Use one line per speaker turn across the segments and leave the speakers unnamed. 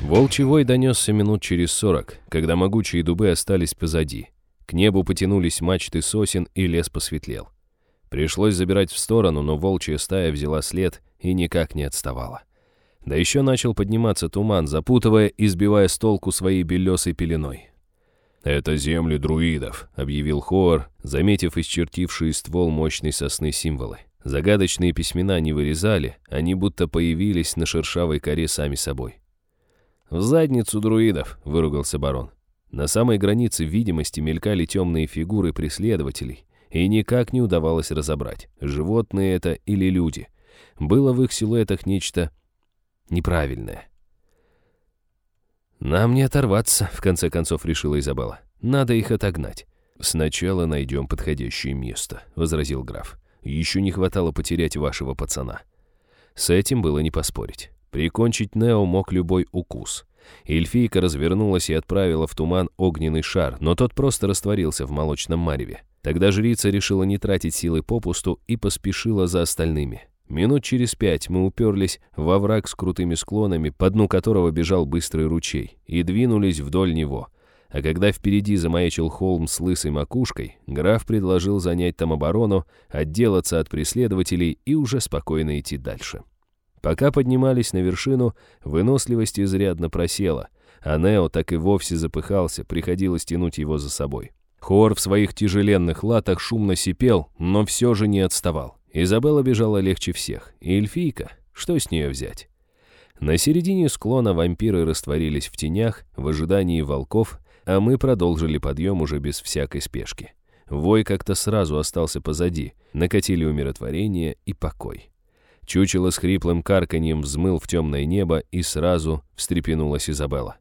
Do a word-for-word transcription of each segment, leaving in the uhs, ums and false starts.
Волчий вой донесся минут через сорок, когда могучие дубы остались позади. К небу потянулись мачты сосен, и лес посветлел. Пришлось забирать в сторону, но волчья стая взяла след и никак не отставала. Да еще начал подниматься туман, запутывая и сбивая с толку своей белесой пеленой. «Это земли друидов», — объявил Хоар, заметив исчертившие ствол мощной сосны символы. Загадочные письмена не вырезали, они будто появились на шершавой коре сами собой. «В задницу друидов», — выругался барон. На самой границе видимости мелькали темные фигуры преследователей, и никак не удавалось разобрать, животные это или люди. Было в их силуэтах нечто неправильное. «Нам не оторваться», — в конце концов решила Изабелла. «Надо их отогнать». «Сначала найдем подходящее место», — возразил граф. «Еще не хватало потерять вашего пацана». С этим было не поспорить. Прикончить Нео мог любой укус. Эльфийка развернулась и отправила в туман огненный шар, но тот просто растворился в молочном мареве. Тогда жрица решила не тратить силы попусту и поспешила за остальными. Минут через пять мы уперлись во овраг с крутыми склонами, по дну которого бежал быстрый ручей, и двинулись вдоль него. А когда впереди замаячил холм с лысой макушкой, граф предложил занять там оборону, отделаться от преследователей и уже спокойно идти дальше. Пока поднимались на вершину, выносливость изрядно просела, а Нео так и вовсе запыхался, приходилось тянуть его за собой. Хоар в своих тяжеленных латах шумно сипел, но все же не отставал. Изабелла бежала легче всех, и эльфийка, что с нее взять? На середине склона вампиры растворились в тенях в ожидании волков, а мы продолжили подъем уже без всякой спешки. Вой как-то сразу остался позади, накатили умиротворение и покой. Чучело с хриплым карканьем взмыл в темное небо, и сразу встрепенулась Изабелла.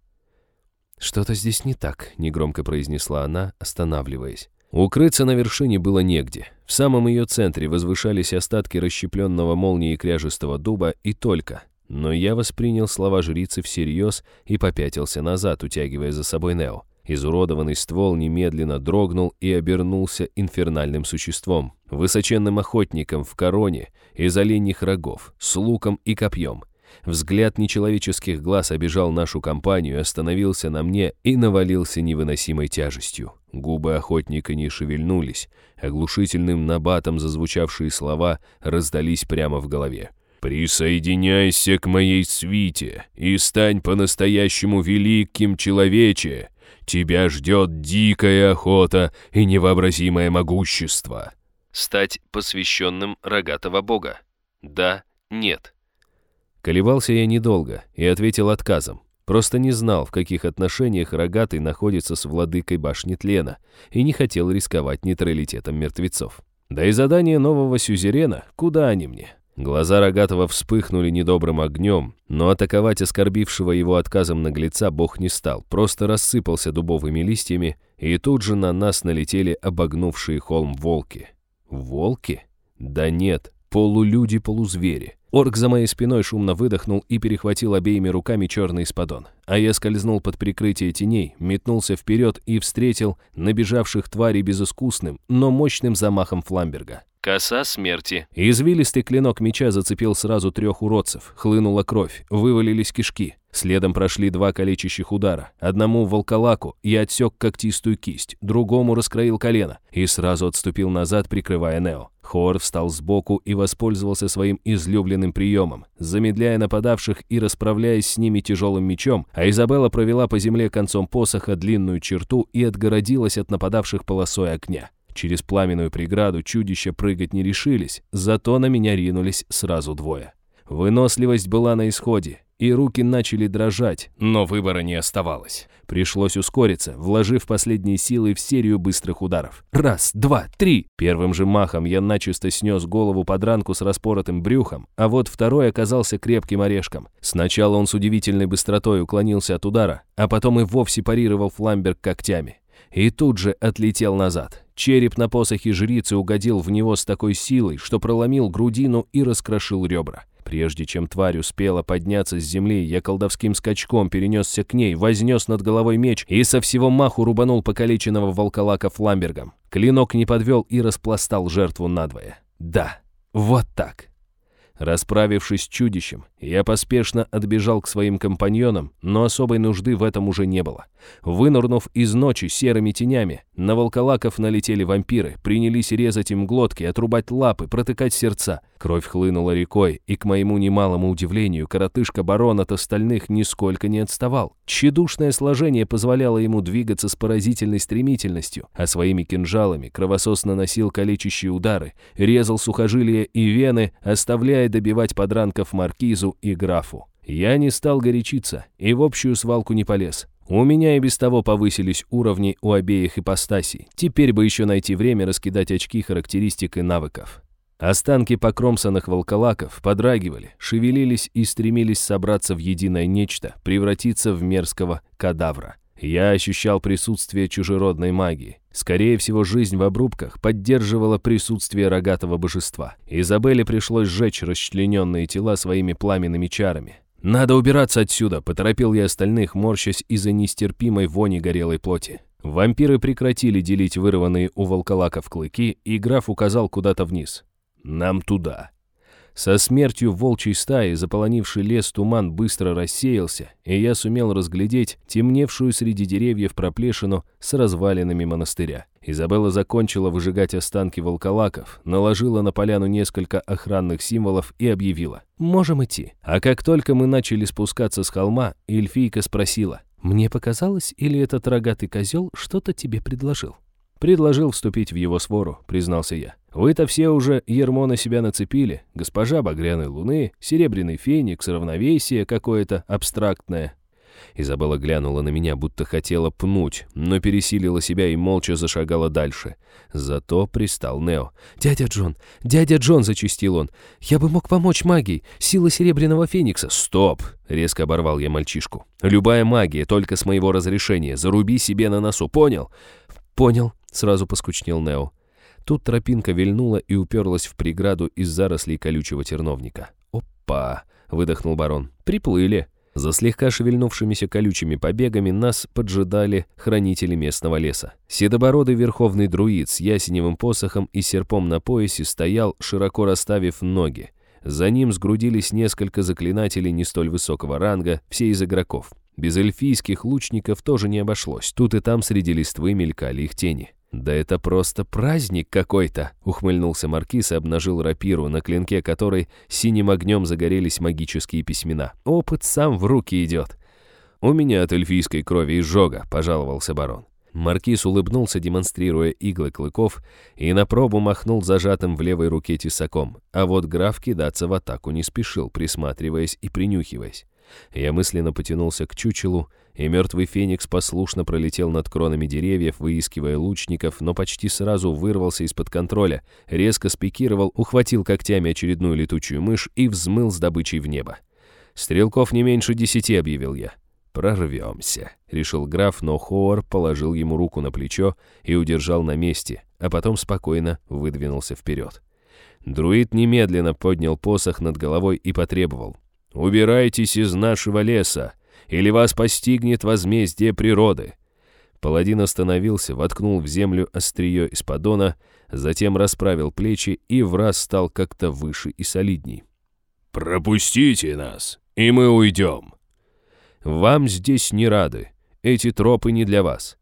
«Что-то здесь не так», — негромко произнесла она, останавливаясь. Укрыться на вершине было негде. В самом ее центре возвышались остатки расщепленного молнией кряжестого дуба и только. Но я воспринял слова жрицы всерьез и попятился назад, утягивая за собой Нео. Изуродованный ствол немедленно дрогнул и обернулся инфернальным существом, высоченным охотником в короне из оленьих рогов, с луком и копьем. Взгляд нечеловеческих глаз обежал нашу компанию, остановился на мне и навалился невыносимой тяжестью. Губы охотника не шевельнулись, оглушительным набатом зазвучавшие слова раздались прямо в голове. «Присоединяйся к моей свите и стань по-настоящему великим, человече! Тебя ждет дикая охота и невообразимое могущество!» Стать посвященным рогатого бога? Да, нет. Колебался я недолго и ответил отказом. Просто не знал, в каких отношениях рогатый находится с владыкой башни тлена, и не хотел рисковать нейтралитетом мертвецов. Да и задание нового сюзерена, куда они мне? Глаза рогатого вспыхнули недобрым огнем, но атаковать оскорбившего его отказом наглеца бог не стал, просто рассыпался дубовыми листьями, и тут же на нас налетели обогнувшие холм волки. Волки? Да нет, полулюди-полузвери. Орк за моей спиной шумно выдохнул и перехватил обеими руками черный спадон, а я скользнул под прикрытие теней, метнулся вперед и встретил набежавших тварей безыскусным, но мощным замахом фламберга. Коса смерти. Извилистый клинок меча зацепил сразу трех уродцев, хлынула кровь, вывалились кишки. Следом прошли два калечащих удара. Одному волколаку я отсек когтистую кисть, другому раскроил колено и сразу отступил назад, прикрывая Нео. Хоар встал сбоку и воспользовался своим излюбленным приемом, замедляя нападавших и расправляясь с ними тяжелым мечом, а Изабелла провела по земле концом посоха длинную черту и отгородилась от нападавших полосой огня. Через пламенную преграду чудища прыгать не решились, зато на меня ринулись сразу двое. Выносливость была на исходе, и руки начали дрожать, но выбора не оставалось. Пришлось ускориться, вложив последние силы в серию быстрых ударов. Раз, два, три! Первым же махом я начисто снес голову подранку с распоротым брюхом, а вот второй оказался крепким орешком. Сначала он с удивительной быстротой уклонился от удара, а потом и вовсе парировал фламберг когтями. И тут же отлетел назад. Череп на посохе жрицы угодил в него с такой силой, что проломил грудину и раскрошил ребра. Прежде чем тварь успела подняться с земли, я колдовским скачком перенесся к ней, вознес над головой меч и со всего маху рубанул покалеченного волколака фламбергом. Клинок не подвел и распластал жертву надвое. Да, вот так. Расправившись с чудищем, я поспешно отбежал к своим компаньонам, но особой нужды в этом уже не было. Вынырнув из ночи серыми тенями, на волколаков налетели вампиры, принялись резать им глотки, отрубать лапы, протыкать сердца. Кровь хлынула рекой, и, к моему немалому удивлению, коротышка-барон от остальных нисколько не отставал. Тщедушное сложение позволяло ему двигаться с поразительной стремительностью, а своими кинжалами кровосос наносил калечащие удары, резал сухожилия и вены, оставляя добивать подранков маркизу и графу. Я не стал горячиться и в общую свалку не полез. У меня и без того повысились уровни у обеих ипостасей. Теперь бы еще найти время раскидать очки характеристик и навыков. Останки покромсанных волколаков подрагивали, шевелились и стремились собраться в единое нечто, превратиться в мерзкого кадавра. Я ощущал присутствие чужеродной магии. Скорее всего, жизнь в обрубках поддерживала присутствие рогатого божества. Изабелле пришлось сжечь расчлененные тела своими пламенными чарами. «Надо убираться отсюда», — поторопил я остальных, морщась из-за нестерпимой вони горелой плоти. Вампиры прекратили делить вырванные у волколаков клыки, и граф указал куда-то вниз. «Нам туда». Со смертью волчьей стаи заполонивший лес туман быстро рассеялся, и я сумел разглядеть темневшую среди деревьев проплешину с развалинами монастыря. Изабелла закончила выжигать останки волколаков, наложила на поляну несколько охранных символов и объявила: «Можем идти». А как только мы начали спускаться с холма, эльфийка спросила: «Мне показалось, или этот рогатый козел что-то тебе предложил?» «Предложил вступить в его свору», — признался я. «Вы-то все уже ярмо на себя нацепили. Госпожа Багряной Луны, Серебряный Феникс, равновесие какое-то абстрактное». Изабелла глянула на меня, будто хотела пнуть, но пересилила себя и молча зашагала дальше. Зато пристал Нео. «Дядя Джон, дядя Джон!» — зачастил он. «Я бы мог помочь магией. Сила Серебряного Феникса». «Стоп!» — резко оборвал я мальчишку. «Любая магия, только с моего разрешения. Заруби себе на носу, понял?» «Понял», — сразу поскучнел Нео. Тут тропинка вильнула и уперлась в преграду из зарослей колючего терновника. «Опа!» — выдохнул барон. «Приплыли!» За слегка шевельнувшимися колючими побегами нас поджидали хранители местного леса. Седобородый верховный друид с ясеневым посохом и серпом на поясе стоял, широко расставив ноги. За ним сгрудились несколько заклинателей не столь высокого ранга, все из игроков. Без эльфийских лучников тоже не обошлось. Тут и там среди листвы мелькали их тени. «Да это просто праздник какой-то!» — ухмыльнулся маркиз и обнажил рапиру, на клинке которой синим огнем загорелись магические письмена. «Опыт сам в руки идет!» «У меня от эльфийской крови изжога», — пожаловался барон. Маркиз улыбнулся, демонстрируя иглы клыков, и на пробу махнул зажатым в левой руке тесаком, а вот граф кидаться в атаку не спешил, присматриваясь и принюхиваясь. Я мысленно потянулся к чучелу, и мертвый феникс послушно пролетел над кронами деревьев, выискивая лучников, но почти сразу вырвался из-под контроля, резко спикировал, ухватил когтями очередную летучую мышь и взмыл с добычей в небо. «Стрелков не меньше десяти», — объявил я. «Прорвемся», — решил граф, но Хоар положил ему руку на плечо и удержал на месте, а потом спокойно выдвинулся вперед. Друид немедленно поднял посох над головой и потребовал: «Убирайтесь из нашего леса, или вас постигнет возмездие природы». Паладин остановился, воткнул в землю острие из поддона, затем расправил плечи и враз стал как-то выше и солидней. «Пропустите нас, и мы уйдем». «Вам здесь не рады, эти тропы не для вас.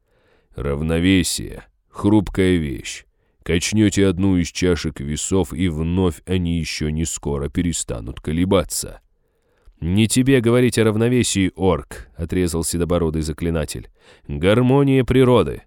Равновесие — хрупкая вещь. Качнете одну из чашек весов, и вновь они еще не скоро перестанут колебаться». «Не тебе говорить о равновесии, орк», — отрезал седобородый заклинатель. «Гармония природы».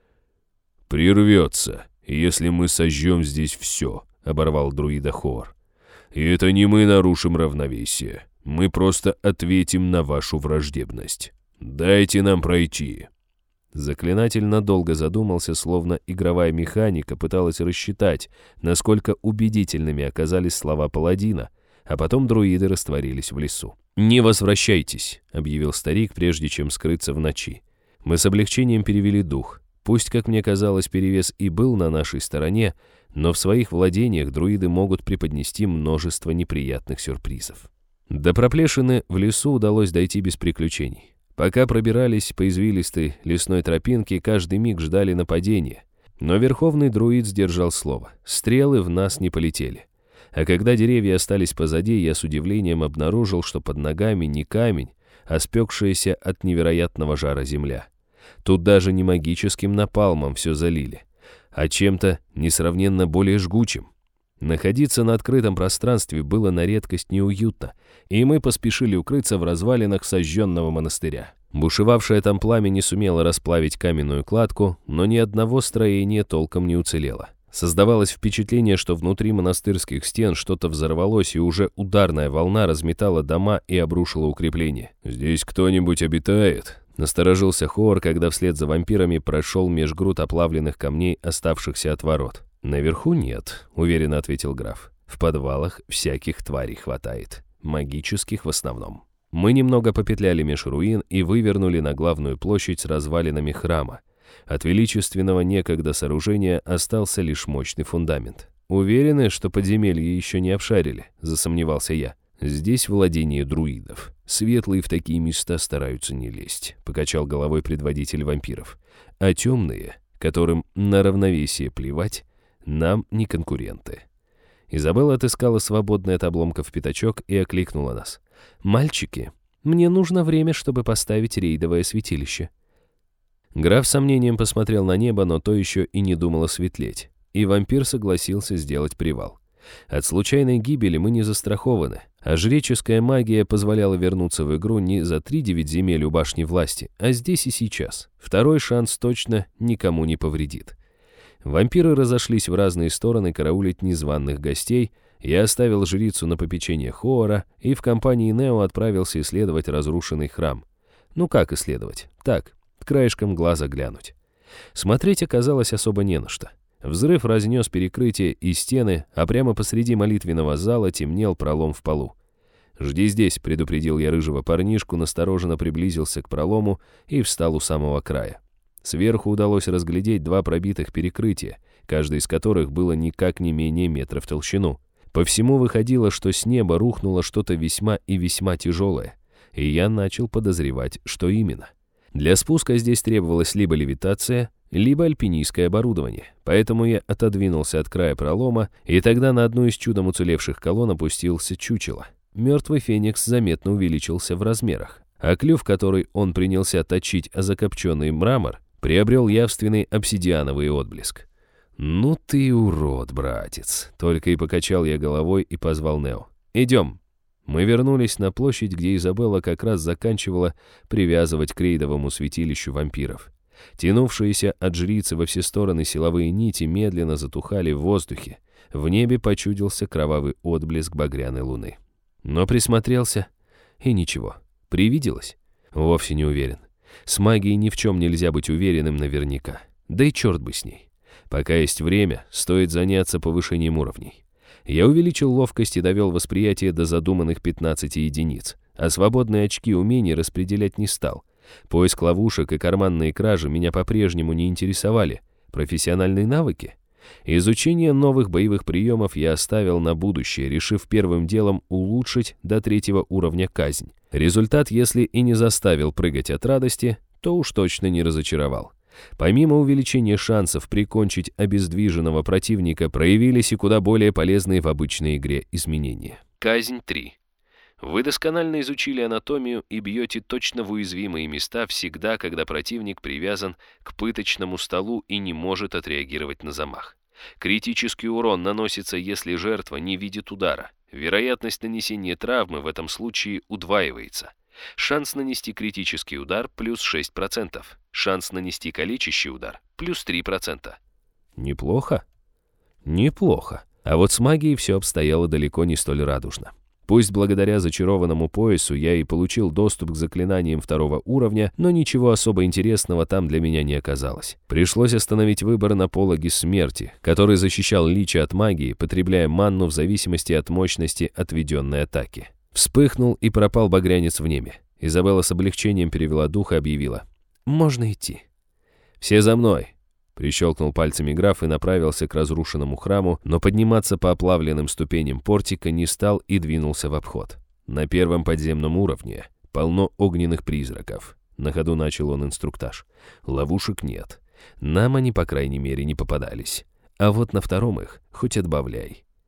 «Прервется, если мы сожжем здесь все», — оборвал друида Хоар. «И это не мы нарушим равновесие. Мы просто ответим на вашу враждебность. Дайте нам пройти». Заклинатель надолго задумался, словно игровая механика пыталась рассчитать, насколько убедительными оказались слова паладина, а потом друиды растворились в лесу. «Не возвращайтесь», — объявил старик, прежде чем скрыться в ночи. Мы с облегчением перевели дух. Пусть, как мне казалось, перевес и был на нашей стороне, но в своих владениях друиды могут преподнести множество неприятных сюрпризов. До проплешины в лесу удалось дойти без приключений. Пока пробирались по извилистой лесной тропинке, каждый миг ждали нападения. Но верховный друид сдержал слово. Стрелы в нас не полетели. А когда деревья остались позади, я с удивлением обнаружил, что под ногами не камень, а спекшаяся от невероятного жара земля. Тут даже не магическим напалмом все залили, а чем-то несравненно более жгучим. Находиться на открытом пространстве было на редкость неуютно, и мы поспешили укрыться в развалинах сожженного монастыря. Бушевавшее там пламя не сумело расплавить каменную кладку, но ни одного строения толком не уцелело. Создавалось впечатление, что внутри монастырских стен что-то взорвалось, и уже ударная волна разметала дома и обрушила укрепления. «Здесь кто-нибудь обитает?» Насторожился Хоор, когда вслед за вампирами прошел меж груд оплавленных камней, оставшихся от ворот. «Наверху нет», — уверенно ответил граф. «В подвалах всяких тварей хватает, магических в основном». Мы немного попетляли меж руин и вывернули на главную площадь с развалинами храма. От величественного некогда сооружения остался лишь мощный фундамент. «Уверены, что подземелье еще не обшарили?» — засомневался я. «Здесь владение друидов. Светлые в такие места стараются не лезть», — покачал головой предводитель вампиров. «А темные, которым на равновесие плевать, нам не конкуренты». Изабелла отыскала свободный от обломков пятачок и окликнула нас. «Мальчики, мне нужно время, чтобы поставить рейдовое святилище». Граф с сомнением посмотрел на небо, но то еще и не думало светлеть, и вампир согласился сделать привал. От случайной гибели мы не застрахованы, а жреческая магия позволяла вернуться в игру не за три девять земель у башни власти, а здесь и сейчас. Второй шанс точно никому не повредит. Вампиры разошлись в разные стороны караулить незваных гостей. Я оставил жрицу на попечение Хоора и в компании Нео отправился исследовать разрушенный храм. Ну как исследовать? Так, краешком глаза глянуть. Смотреть оказалось особо не на что. Взрыв разнес перекрытие и стены, а прямо посреди молитвенного зала темнел пролом в полу. «Жди здесь», — предупредил я рыжего парнишку, настороженно приблизился к пролому и встал у самого края. Сверху удалось разглядеть два пробитых перекрытия, каждое из которых было никак не менее метра в толщину. По всему выходило, что с неба рухнуло что-то весьма и весьма тяжелое, и я начал подозревать, что именно. Для спуска здесь требовалась либо левитация, либо альпинистское оборудование, поэтому я отодвинулся от края пролома, и тогда на одну из чудом уцелевших колонн опустился чучело. Мертвый феникс заметно увеличился в размерах, а клюв, который он принялся точить о закопченный мрамор, приобрел явственный обсидиановый отблеск. «Ну ты урод, братец!» Только и покачал я головой и позвал Нео. «Идем!» Мы вернулись на площадь, где Изабелла как раз заканчивала привязывать к рейдовому святилищу вампиров. Тянувшиеся от жрицы во все стороны силовые нити медленно затухали в воздухе. В небе почудился кровавый отблеск багряной луны. Но присмотрелся, и ничего. Привиделось? Вовсе не уверен. С магией ни в чем нельзя быть уверенным наверняка. Да и черт бы с ней. Пока есть время, стоит заняться повышением уровней. Я увеличил ловкость и довел восприятие до задуманных пятнадцати единиц, а свободные очки умений распределять не стал. Поиск ловушек и карманные кражи меня по-прежнему не интересовали. Профессиональные навыки? Изучение новых боевых приемов я оставил на будущее, решив первым делом улучшить до третьего уровня казнь. Результат, если и не заставил прыгать от радости, то уж точно не разочаровал. Помимо увеличения шансов прикончить обездвиженного противника, проявились и куда более полезные в обычной игре изменения. Казнь три. Вы досконально изучили анатомию и бьете точно в уязвимые места всегда, когда противник привязан к пыточному столу и не может отреагировать на замах. Критический урон наносится, если жертва не видит удара. Вероятность нанесения травмы в этом случае удваивается. Шанс нанести критический удар плюс шесть процентов. Шанс нанести калечащий удар плюс три процента. Неплохо? Неплохо. А вот с магией все обстояло далеко не столь радужно. Пусть благодаря зачарованному поясу я и получил доступ к заклинаниям второго уровня, но ничего особо интересного там для меня не оказалось. Пришлось остановить выбор на пологе смерти, который защищал лича от магии, потребляя манну в зависимости от мощности отведенной атаки. Вспыхнул и пропал багрянец в небе. Изабелла с облегчением перевела дух и объявила: «Можно идти». «Все за мной!» Прищелкнул пальцами граф и направился к разрушенному храму, но подниматься по оплавленным ступеням портика не стал и двинулся в обход. На первом подземном уровне полно огненных призраков. На ходу начал он инструктаж. Ловушек нет. Нам они, по крайней мере, не попадались. А вот на втором их хоть отбавляй.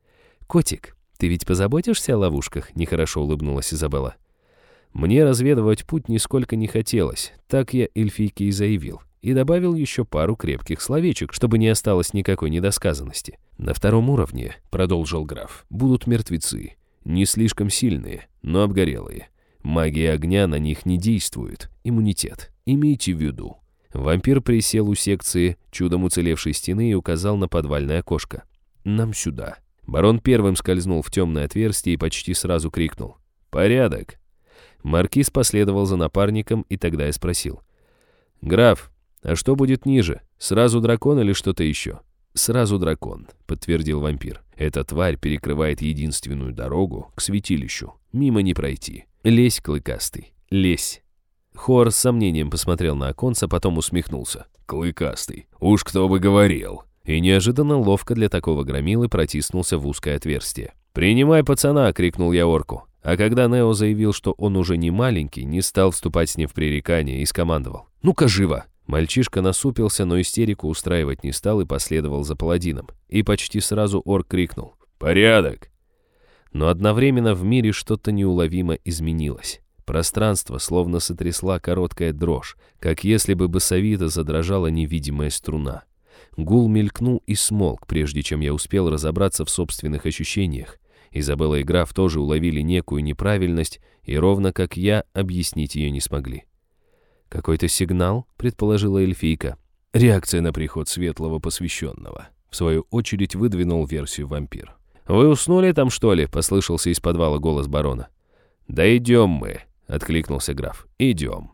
«Котик, ты ведь позаботишься о ловушках?» — нехорошо улыбнулась Изабелла. Мне разведывать путь нисколько не хотелось, так я эльфийке и заявил. И добавил еще пару крепких словечек, чтобы не осталось никакой недосказанности. «На втором уровне», — продолжил граф, — «будут мертвецы. Не слишком сильные, но обгорелые. Магия огня на них не действует. Иммунитет. Имейте в виду». Вампир присел у секции чудом уцелевшей стены и указал на подвальное окошко. «Нам сюда». Барон первым скользнул в темное отверстие и почти сразу крикнул: «Порядок!». Маркиз последовал за напарником, и тогда я спросил: «Граф, а что будет ниже? Сразу дракон или что-то еще?» «Сразу дракон», — подтвердил вампир. «Эта тварь перекрывает единственную дорогу к святилищу. Мимо не пройти. Лезь, клыкастый, лезь». Хор с сомнением посмотрел на оконца, потом усмехнулся. «Клыкастый, уж кто бы говорил!» И неожиданно ловко для такого громилы протиснулся в узкое отверстие. «Принимай пацана!» — крикнул я орку. А когда Нео заявил, что он уже не маленький, не стал вступать с ним в пререкание и скомандовал: «Ну-ка, живо!». Мальчишка насупился, но истерику устраивать не стал и последовал за паладином. И почти сразу орк крикнул: «Порядок!». Но одновременно в мире что-то неуловимо изменилось. Пространство словно сотрясла короткая дрожь, как если бы басовито задрожала невидимая струна. Гул мелькнул и смолк, прежде чем я успел разобраться в собственных ощущениях. Изабелла и граф тоже уловили некую неправильность, и ровно как я, объяснить ее не смогли. «Какой-то сигнал?» — предположила эльфийка. «Реакция на приход светлого посвященного», — в свою очередь выдвинул версию вампир. «Вы уснули там, что ли?» — послышался из подвала голос барона. «Да идем мы», — откликнулся граф. «Идем».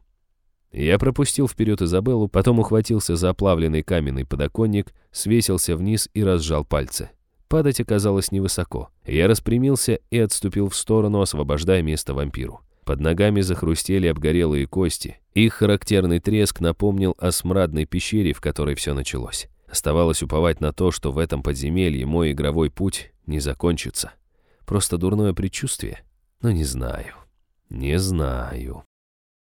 Я пропустил вперед Изабеллу, потом ухватился за оплавленный каменный подоконник, свесился вниз и разжал пальцы. Падать оказалось невысоко. Я распрямился и отступил в сторону, освобождая место вампиру. Под ногами захрустели обгорелые кости. Их характерный треск напомнил о смрадной пещере, в которой все началось. Оставалось уповать на то, что в этом подземелье мой игровой путь не закончится. Просто дурное предчувствие? Но не знаю. Не знаю.